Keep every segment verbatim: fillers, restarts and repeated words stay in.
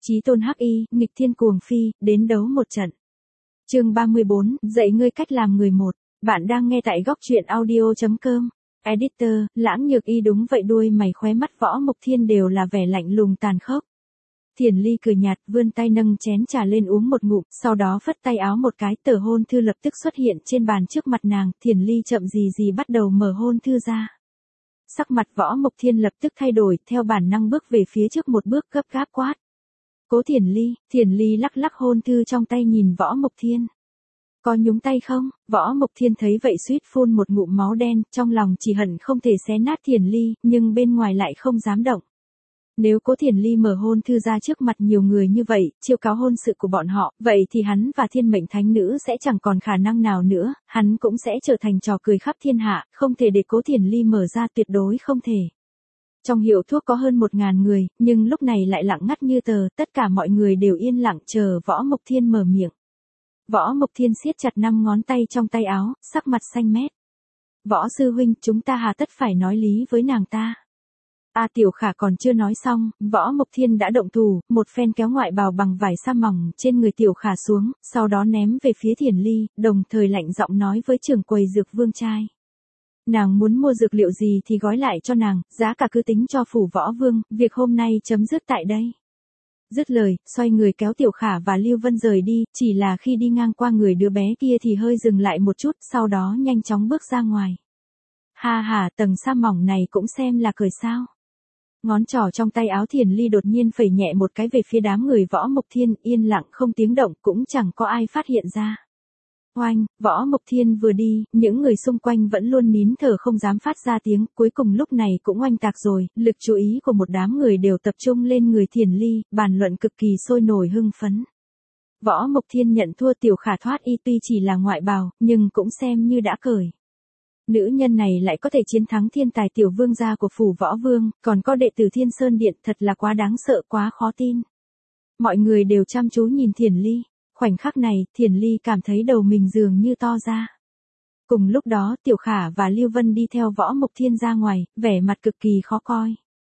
Chí tôn hắc y, nghịch thiên cuồng phi, đến đấu một trận. Chương ba mươi bốn, dạy ngươi cách làm người một. Bạn đang nghe tại góc truyện audio chấm com. Editor, Lãng Nhược Y. Đúng vậy, đuôi mày khóe mắt Võ Mộc Thiên đều là vẻ lạnh lùng tàn khốc. Thiền Ly cười nhạt, vươn tay nâng chén trà lên uống một ngụm, sau đó phất tay áo một cái, tờ hôn thư lập tức xuất hiện trên bàn trước mặt nàng. Thiền Ly chậm gì gì bắt đầu mở hôn thư ra. Sắc mặt Võ Mộc Thiên lập tức thay đổi, theo bản năng bước về phía trước một bước, gấp gáp quát: Cố Thiền Ly. Thiền Ly lắc lắc hôn thư trong tay nhìn Võ Mộc Thiên. Có nhúng tay không? Võ Mộc Thiên thấy vậy suýt phun một ngụm máu đen, trong lòng chỉ hận không thể xé nát Thiền Ly, nhưng bên ngoài lại không dám động. Nếu Cố Thiền Ly mở hôn thư ra trước mặt nhiều người như vậy, chiêu cáo hôn sự của bọn họ, vậy thì hắn và thiên mệnh thánh nữ sẽ chẳng còn khả năng nào nữa, hắn cũng sẽ trở thành trò cười khắp thiên hạ, không thể để Cố Thiền Ly mở ra, tuyệt đối không thể. Trong hiệu thuốc có hơn một ngàn người, nhưng lúc này lại lặng ngắt như tờ, tất cả mọi người đều yên lặng chờ Võ Mộc Thiên mở miệng. Võ Mộc Thiên siết chặt năm ngón tay trong tay áo, sắc mặt xanh mét. Võ sư huynh, chúng ta hà tất phải nói lý với nàng ta. A Tiểu Khả còn chưa nói xong, Võ Mộc Thiên đã động thủ, một phen kéo ngoại bào bằng vải sa mỏng trên người Tiểu Khả xuống, sau đó ném về phía Thiền Ly, đồng thời lạnh giọng nói với trưởng quầy dược vương trai. Nàng muốn mua dược liệu gì thì gói lại cho nàng, giá cả cứ tính cho phủ Võ Vương, việc hôm nay chấm dứt tại đây. Dứt lời, xoay người kéo Tiểu Khả và Lưu Vân rời đi, chỉ là khi đi ngang qua người đứa bé kia thì hơi dừng lại một chút, sau đó nhanh chóng bước ra ngoài. Ha ha, tầng sa mỏng này cũng xem là cười sao. Ngón trỏ trong tay áo Thiền Ly đột nhiên phẩy nhẹ một cái về phía đám người Võ Mộc Thiên, yên lặng không tiếng động, cũng chẳng có ai phát hiện ra. Oanh, Võ Mộc Thiên vừa đi, những người xung quanh vẫn luôn nín thở không dám phát ra tiếng, cuối cùng lúc này cũng oanh tạc rồi, lực chú ý của một đám người đều tập trung lên người Thiền Ly, bàn luận cực kỳ sôi nổi hưng phấn. Võ Mộc Thiên nhận thua, Tiểu Khả thoát y tuy chỉ là ngoại bào, nhưng cũng xem như đã cởi. Nữ nhân này lại có thể chiến thắng thiên tài tiểu vương gia của phủ Võ Vương, còn có đệ tử Thiên Sơn Điện, thật là quá đáng sợ, quá khó tin. Mọi người đều chăm chú nhìn Thiền Ly. Khoảnh khắc này, Thiền Ly cảm thấy đầu mình dường như to ra. Cùng lúc đó, Tiểu Khả và Lưu Vân đi theo Võ Mộc Thiên ra ngoài, vẻ mặt cực kỳ khó coi.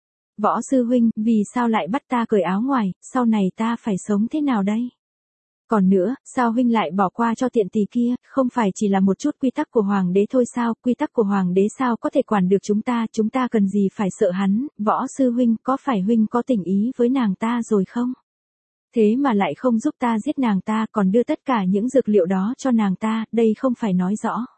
Võ sư huynh, vì sao lại bắt ta cởi áo ngoài, sau này ta phải sống thế nào đây? Còn nữa, sao huynh lại bỏ qua cho tiện tỳ kia, không phải chỉ là một chút quy tắc của hoàng đế thôi sao, quy tắc của hoàng đế sao có thể quản được chúng ta, chúng ta cần gì phải sợ hắn, Võ sư huynh, có phải huynh có tình ý với nàng ta rồi không? Thế mà lại không giúp ta giết nàng ta, còn đưa tất cả những dược liệu đó cho nàng ta, đây không phải nói rõ.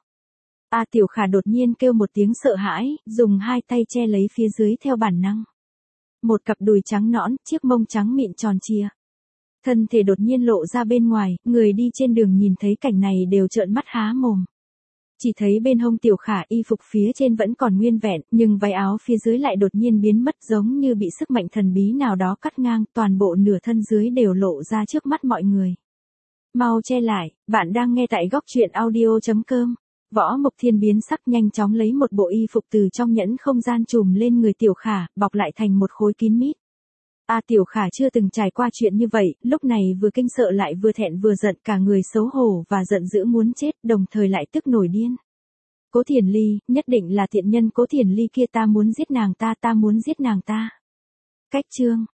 A Tiểu Khả đột nhiên kêu một tiếng sợ hãi, dùng hai tay che lấy phía dưới theo bản năng. Một cặp đùi trắng nõn, chiếc mông trắng mịn tròn trịa. Thân thể đột nhiên lộ ra bên ngoài, người đi trên đường nhìn thấy cảnh này đều trợn mắt há mồm. Chỉ thấy bên hông Tiểu Khả y phục phía trên vẫn còn nguyên vẹn, nhưng váy áo phía dưới lại đột nhiên biến mất, giống như bị sức mạnh thần bí nào đó cắt ngang, toàn bộ nửa thân dưới đều lộ ra trước mắt mọi người. Mau che lại, bạn đang nghe tại góc truyện audio chấm com. Võ Mộc Thiên biến sắc, nhanh chóng lấy một bộ y phục từ trong nhẫn không gian trùm lên người Tiểu Khả, bọc lại thành một khối kín mít. A Tiểu Khả chưa từng trải qua chuyện như vậy, lúc này vừa kinh sợ lại vừa thẹn vừa giận, cả người xấu hổ và giận dữ muốn chết, đồng thời lại tức nổi điên. Cố Thiền Ly, nhất định là thiện nhân Cố Thiền Ly kia, ta muốn giết nàng ta, ta muốn giết nàng ta. Cách chương